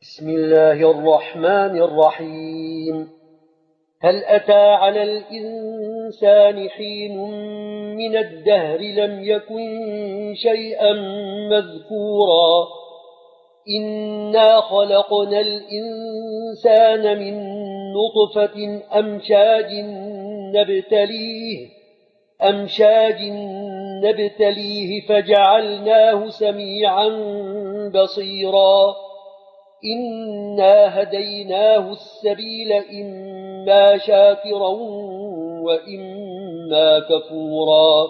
بسم الله الرحمن الرحيم. هل أتى على الإنسان حين من الدهر لم يكن شيئا مذكورا إنا خلقنا الإنسان من نطفة أمشاج نبتليه فجعلناه سميعا بصيرا إنا هديناه السبيل إما شاكرا وإما كفورا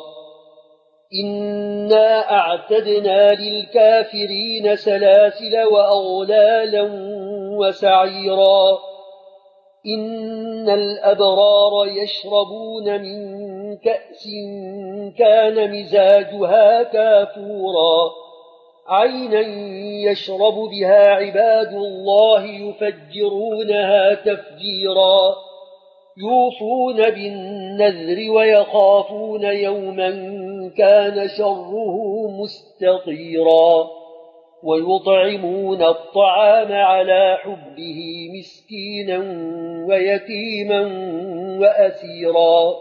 إنا أعتدنا للكافرين سلاسل وأغلالا وسعيرا إن الأبرار يشربون من كأس كان مزاجها كافورا عينا يشرب بها عباد الله يفجرونها تفجيرا يوفون بالنذر ويخافون يوما كان شره مستطيرا ويطعمون الطعام على حبه مسكينا ويتيما وأسيرا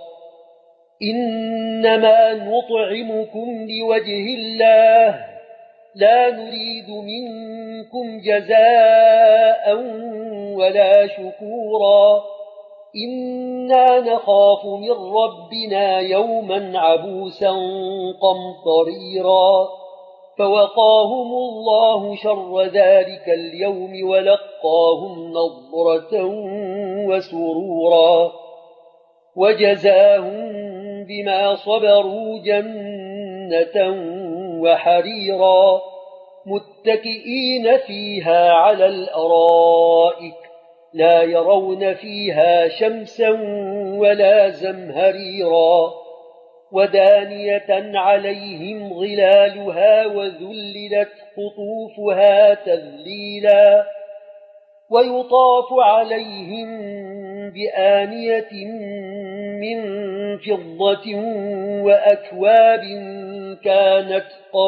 إنما نطعمكم لوجه الله لا نريد منكم جزاء ولا شكورا إنا نخاف من ربنا يوما عبوسا قمطريرا فوقاهم الله شر ذلك اليوم ولقاهم نضرة وسرورا وجزاهم بما صبروا جنة وحريرا متكئين فيها على الأرائك لا يرون فيها شمسا ولا زمهريرا ودانية عليهم ظلالها وذللت قطوفها تذليلا ويطاف عليهم بآنية من فضة وأكواب كانت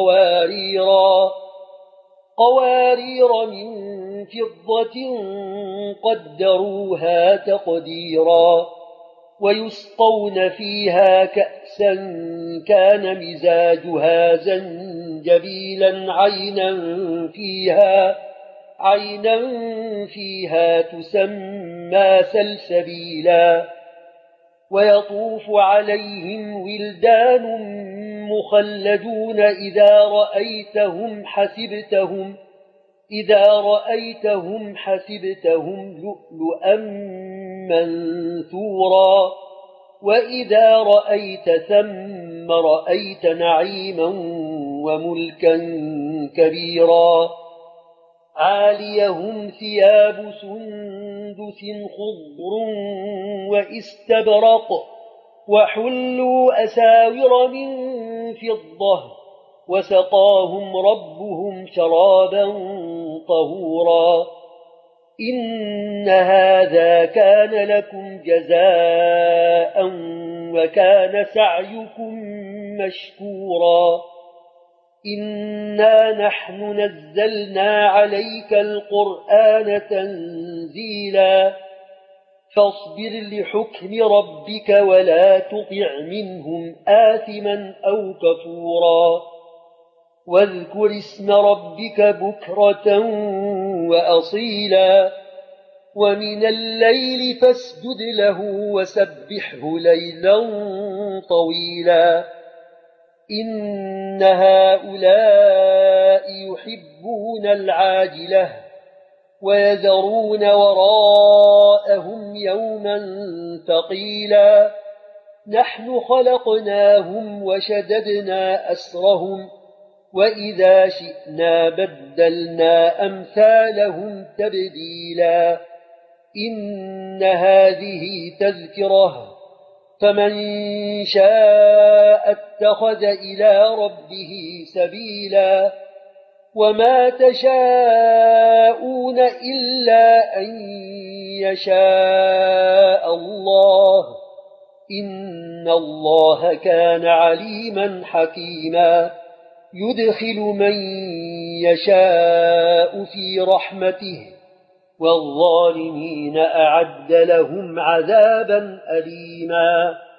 قوارير من فضة قدروها تقديرا ويسقون فيها كأسا كان مزاجها زنجبيلا عينا فيها تسمى سلسبيلا ويطوف عليهم ولدان مخلدون إذا رأيتهم حسبتهم لؤلؤا منثورا وإذا رأيت ثم رأيت نعيما وملكا كبيرا عاليهم ثياب سندس خضر واستبرق وحلوا أساور من فضة وسقاهم ربهم شرابا طهورا إن هذا كان لكم جزاء وكان سعيكم مشكورا إنا نحن نزلنا عليك القرآن تنزيلا فاصبر لحكم ربك ولا تطع منهم آثما أو كفورا واذكر اسم ربك بكرة وأصيلا ومن الليل فاسجد له وسبحه ليلا طويلا إن هؤلاء يحبون العاجلة ويذرون وراءهم يوما ثقيلا نحن خلقناهم وشددنا أسرهم وإذا شئنا بدلنا أمثالهم تبديلا إن هذه تذكرة فمن شاء اتخذ إلى ربه سبيلا وما تشاءون إلا أن يشاء الله إن الله كان عليما حكيما يدخل من يشاء في رحمته والظالمين أعد لهم عذابا أليما.